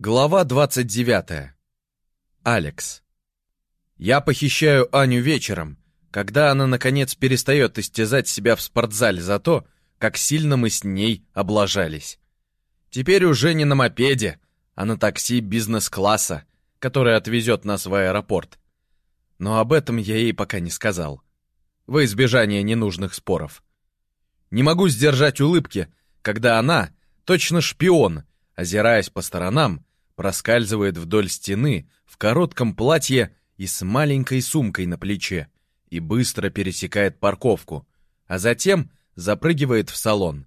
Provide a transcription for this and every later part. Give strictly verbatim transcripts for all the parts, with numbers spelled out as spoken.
Глава двадцать девятая. Алекс. Я похищаю Аню вечером, когда она, наконец, перестает истязать себя в спортзале за то, как сильно мы с ней облажались. Теперь уже не на мопеде, а на такси бизнес-класса, которое отвезет нас в аэропорт. Но об этом я ей пока не сказал, во избежание ненужных споров. Не могу сдержать улыбки, когда она, точно шпион, озираясь по сторонам, проскальзывает вдоль стены в коротком платье и с маленькой сумкой на плече и быстро пересекает парковку, а затем запрыгивает в салон.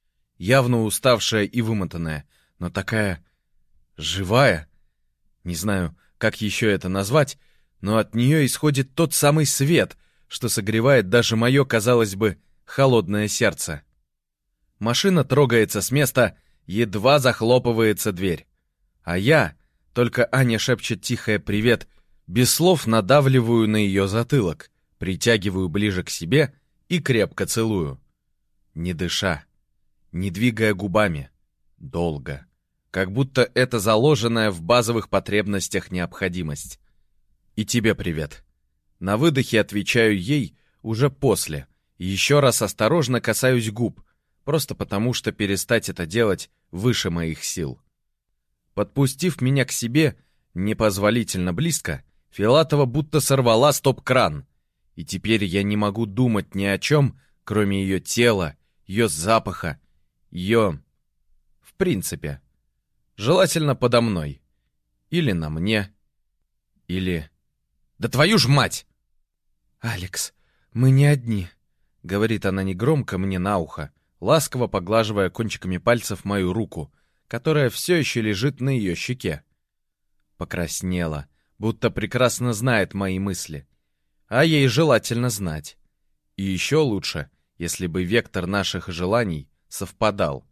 Явно уставшая и вымотанная, но такая живая. Не знаю, как еще это назвать, но от нее исходит тот самый свет, что согревает даже мое, казалось бы, холодное сердце. Машина трогается с места, едва захлопывается дверь. А я, только Аня шепчет тихое «привет», без слов надавливаю на ее затылок, притягиваю ближе к себе и крепко целую. Не дыша, не двигая губами, долго, как будто это заложенная в базовых потребностях необходимость. И тебе привет. На выдохе отвечаю ей уже после, и еще раз осторожно касаюсь губ, просто потому что перестать это делать выше моих сил. Подпустив меня к себе непозволительно близко, Филатова будто сорвала стоп-кран, и теперь я не могу думать ни о чем, кроме ее тела, ее запаха, ее... в принципе. Желательно подо мной. Или на мне. Или... Да твою ж мать! «Алекс, мы не одни», — говорит она негромко мне на ухо, ласково поглаживая кончиками пальцев мою руку, которая все еще лежит на ее щеке. Покраснела, будто прекрасно знает мои мысли. А ей желательно знать. И еще лучше, если бы вектор наших желаний совпадал.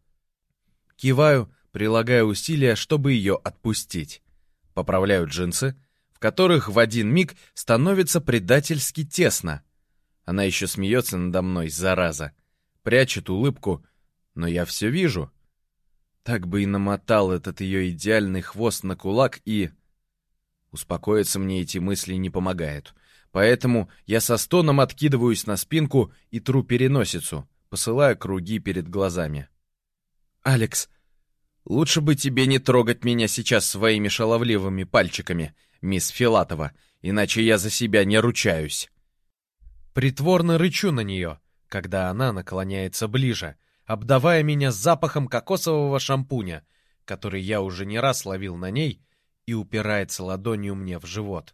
Киваю, прилагая усилия, чтобы ее отпустить. Поправляю джинсы, в которых в один миг становится предательски тесно. Она еще смеется надо мной, зараза. Прячет улыбку, но я все вижу. Так бы и намотал этот ее идеальный хвост на кулак и... Успокоиться мне эти мысли не помогают. Поэтому я со стоном откидываюсь на спинку и тру переносицу, посылая круги перед глазами. «Алекс, лучше бы тебе не трогать меня сейчас своими шаловливыми пальчиками, мисс Филатова, иначе я за себя не ручаюсь». Притворно рычу на нее, когда она наклоняется ближе, обдавая меня запахом кокосового шампуня, который я уже не раз ловил на ней, и упирается ладонью мне в живот.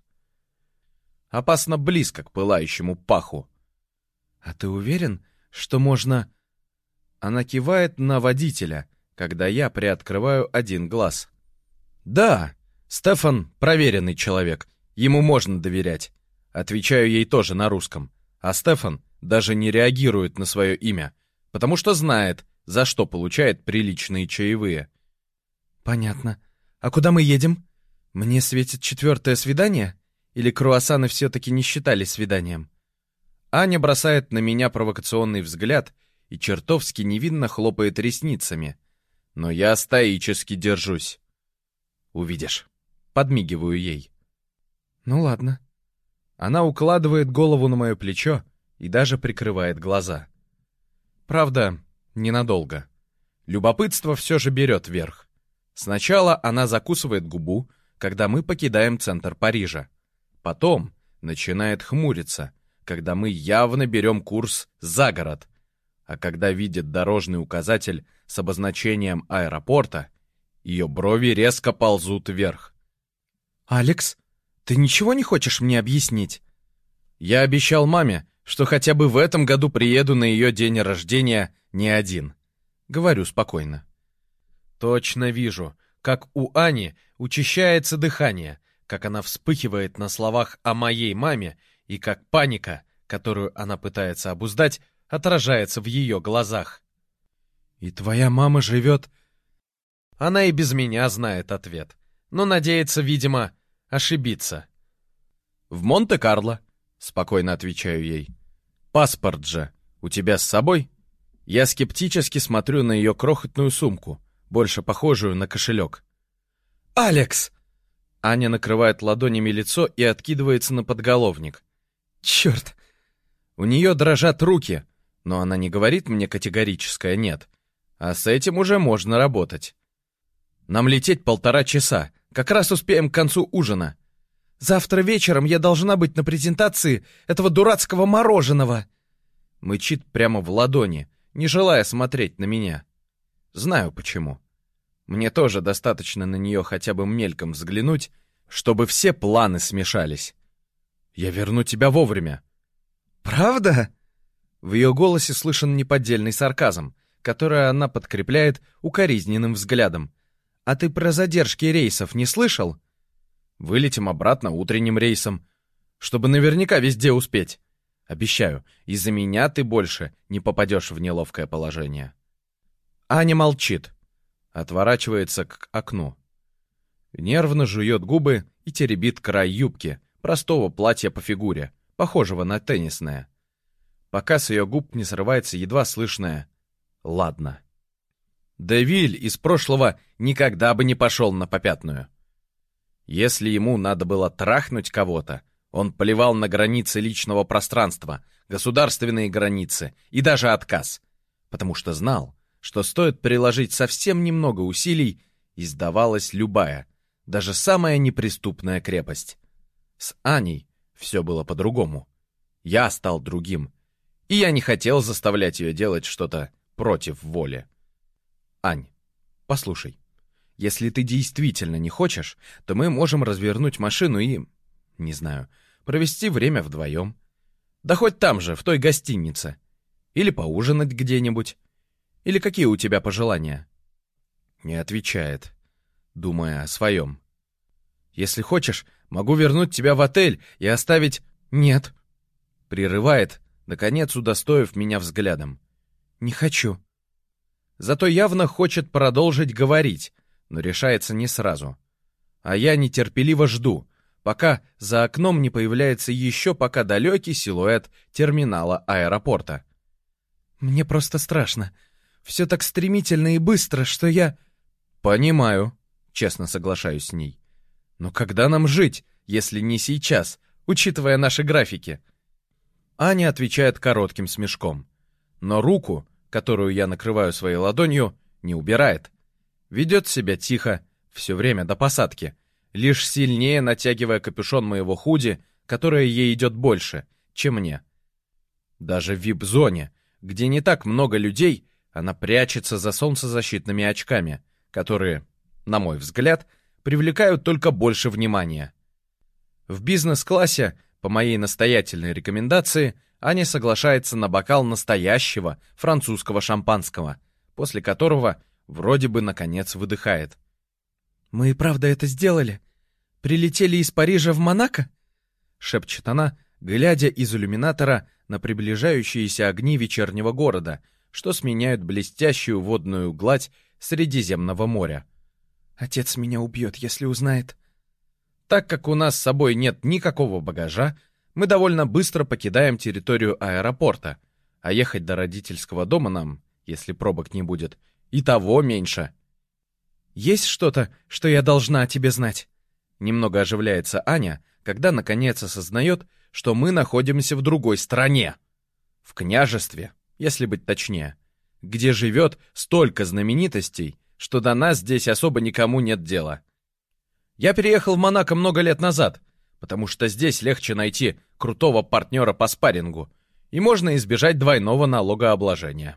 Опасно близко к пылающему паху. «А ты уверен, что можно...» Она кивает на водителя, когда я приоткрываю один глаз. «Да, Стефан проверенный человек, ему можно доверять». Отвечаю ей тоже на русском, а Стефан даже не реагирует на свое имя, потому что знает, за что получает приличные чаевые. «Понятно. А куда мы едем? Мне светит четвертое свидание? Или круассаны все-таки не считались свиданием?» Аня бросает на меня провокационный взгляд и чертовски невинно хлопает ресницами. Но я стоически держусь. «Увидишь». Подмигиваю ей. «Ну ладно». Она укладывает голову на мое плечо и даже прикрывает глаза. Правда, ненадолго. Любопытство все же берет верх. Сначала она закусывает губу, когда мы покидаем центр Парижа. Потом начинает хмуриться, когда мы явно берем курс за город. А когда видит дорожный указатель с обозначением аэропорта, ее брови резко ползут вверх. «Алекс, ты ничего не хочешь мне объяснить?» Я обещал маме, что хотя бы в этом году приеду на ее день рождения не один. Говорю спокойно. Точно вижу, как у Ани учащается дыхание, как она вспыхивает на словах о моей маме и как паника, которую она пытается обуздать, отражается в ее глазах. «И твоя мама живет...» Она и без меня знает ответ, но надеется, видимо, ошибиться. «В Монте-Карло», — спокойно отвечаю ей. «Паспорт же у тебя с собой?» Я скептически смотрю на ее крохотную сумку, больше похожую на кошелек. «Алекс!» Аня накрывает ладонями лицо и откидывается на подголовник. «Черт!» У нее дрожат руки, но она не говорит мне категорическое «нет». А с этим уже можно работать. Нам лететь полтора часа. Как раз успеем к концу ужина. Завтра вечером я должна быть на презентации этого дурацкого мороженого. Мычит прямо в ладони, не желая смотреть на меня. Знаю почему. Мне тоже достаточно на нее хотя бы мельком взглянуть, чтобы все планы смешались. Я верну тебя вовремя. Правда? В ее голосе слышен неподдельный сарказм, который она подкрепляет укоризненным взглядом. А ты про задержки рейсов не слышал? Вылетим обратно утренним рейсом, чтобы наверняка везде успеть. Обещаю, из-за меня ты больше не попадешь в неловкое положение. Аня молчит. Отворачивается к окну. Нервно жует губы и теребит край юбки, простого платья по фигуре, похожего на теннисное. Пока с ее губ не срывается едва слышное «ладно». Девиль из прошлого никогда бы не пошел на попятную. Если ему надо было трахнуть кого-то, он плевал на границы личного пространства, государственные границы и даже отказ, потому что знал, что стоит приложить совсем немного усилий, и сдавалась любая, даже самая неприступная крепость. С Аней все было по-другому. Я стал другим, и я не хотел заставлять ее делать что-то против воли. Ань, послушай, если ты действительно не хочешь, то мы можем развернуть машину и, не знаю, провести время вдвоем. Да хоть там же, в той гостинице. Или поужинать где-нибудь. Или какие у тебя пожелания?» Не отвечает, думая о своем. «Если хочешь, могу вернуть тебя в отель и оставить...» «Нет!» Прерывает, наконец удостоив меня взглядом. «Не хочу!» Зато явно хочет продолжить говорить, но решается не сразу. А я нетерпеливо жду, пока за окном не появляется еще пока далекий силуэт терминала аэропорта. «Мне просто страшно. Все так стремительно и быстро, что я...» «Понимаю», — честно соглашаюсь с ней. «Но когда нам жить, если не сейчас, учитывая наши графики?» Аня отвечает коротким смешком. Но руку, которую я накрываю своей ладонью, не убирает. Ведет себя тихо, все время до посадки, лишь сильнее натягивая капюшон моего худи, которое ей идет больше, чем мне. Даже в вип-зоне, где не так много людей, она прячется за солнцезащитными очками, которые, на мой взгляд, привлекают только больше внимания. В бизнес-классе, по моей настоятельной рекомендации, Аня соглашается на бокал настоящего французского шампанского, после которого вроде бы наконец выдыхает. «Мы и правда это сделали? Прилетели из Парижа в Монако?» — шепчет она, глядя из иллюминатора на приближающиеся огни вечернего города, что сменяют блестящую водную гладь Средиземного моря. «Отец меня убьет, если узнает». Так как у нас с собой нет никакого багажа, мы довольно быстро покидаем территорию аэропорта, а ехать до родительского дома нам, если пробок не будет, и того меньше. «Есть что-то, что я должна о тебе знать?» Немного оживляется Аня, когда наконец осознает, что мы находимся в другой стране. В княжестве, если быть точнее, где живет столько знаменитостей, что до нас здесь особо никому нет дела. Я переехал в Монако много лет назад, потому что здесь легче найти крутого партнера по спаррингу, и можно избежать двойного налогообложения.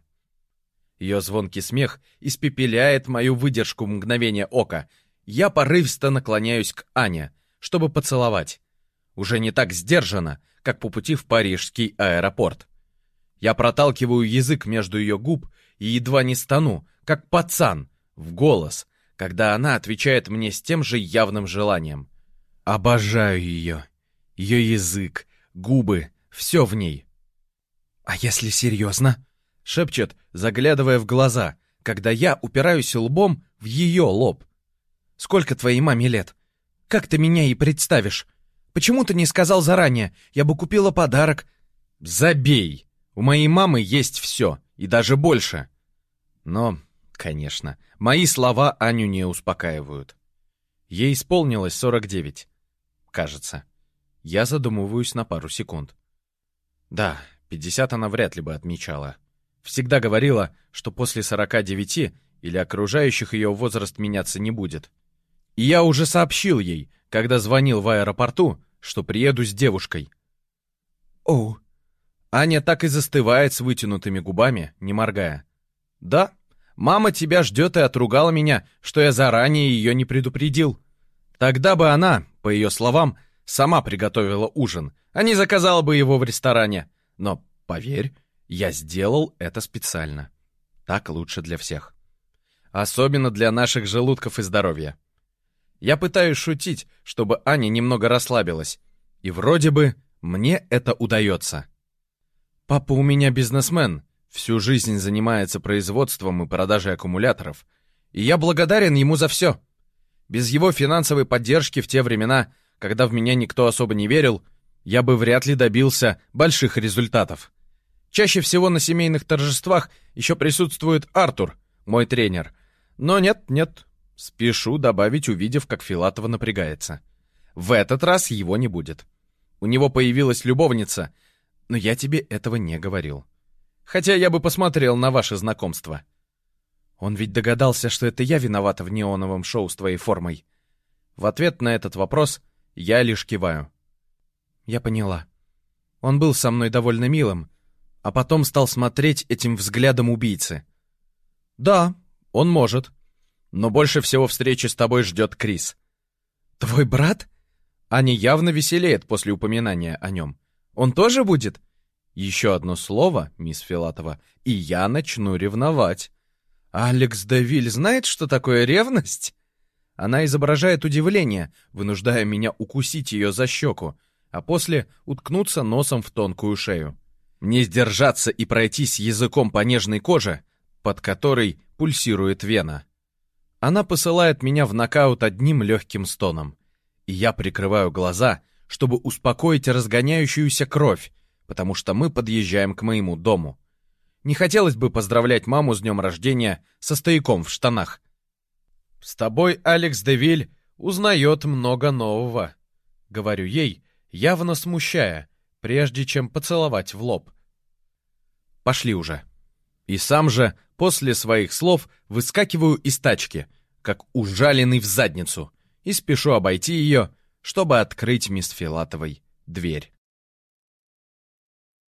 Ее звонкий смех испепеляет мою выдержку в мгновение ока. Я порывисто наклоняюсь к Ане, чтобы поцеловать. Уже не так сдержанно, как по пути в парижский аэропорт. Я проталкиваю язык между ее губ и едва не стану, как пацан, в голос, когда она отвечает мне с тем же явным желанием. Обожаю ее. Ее язык, губы, все в ней. «А если серьезно?» — шепчет, заглядывая в глаза, когда я упираюсь лбом в ее лоб. «Сколько твоей маме лет? Как ты меня ей представишь? Почему ты не сказал заранее? Я бы купила подарок». «Забей! У моей мамы есть все, и даже больше». Но, конечно, мои слова Аню не успокаивают. Ей исполнилось сорок девять. Кажется. Я задумываюсь на пару секунд. Да, пятьдесят она вряд ли бы отмечала. Всегда говорила, что после сорока девяти или окружающих ее возраст меняться не будет. И я уже сообщил ей, когда звонил в аэропорту, что приеду с девушкой. Оу. Аня так и застывает с вытянутыми губами, не моргая. Да, мама тебя ждет и отругала меня, что я заранее ее не предупредил. Тогда бы она, по ее словам, сама приготовила ужин, а не заказала бы его в ресторане. Но, поверь, я сделал это специально. Так лучше для всех. Особенно для наших желудков и здоровья. Я пытаюсь шутить, чтобы Аня немного расслабилась. И вроде бы мне это удается. Папа у меня бизнесмен, всю жизнь занимается производством и продажей аккумуляторов. И я благодарен ему за все. Без его финансовой поддержки в те времена, когда в меня никто особо не верил, я бы вряд ли добился больших результатов. Чаще всего на семейных торжествах еще присутствует Артур, мой тренер. Но нет, нет, спешу добавить, увидев, как Филатова напрягается. В этот раз его не будет. У него появилась любовница, но я тебе этого не говорил. Хотя я бы посмотрел на ваше знакомство. Он ведь догадался, что это я виновата в неоновом шоу с твоей формой. В ответ на этот вопрос я лишь киваю. Я поняла. Он был со мной довольно милым, а потом стал смотреть этим взглядом убийцы. Да, он может. Но больше всего встречи с тобой ждет Крис. Твой брат? Аня явно веселеет после упоминания о нем. Он тоже будет? Еще одно слово, мисс Филатова, и я начну ревновать. Алекс де Виль знает, что такое ревность? Она изображает удивление, вынуждая меня укусить ее за щеку, а после уткнуться носом в тонкую шею. Не сдержаться и пройтись языком по нежной коже, под которой пульсирует вена. Она посылает меня в нокаут одним легким стоном, и я прикрываю глаза, чтобы успокоить разгоняющуюся кровь, потому что мы подъезжаем к моему дому. Не хотелось бы поздравлять маму с днем рождения со стояком в штанах. «С тобой Алекс де Виль узнает много нового», — говорю ей, явно смущая, прежде чем поцеловать в лоб. «Пошли уже». И сам же, после своих слов, выскакиваю из тачки, как ужаленный в задницу, и спешу обойти ее, чтобы открыть мисс Филатовой дверь.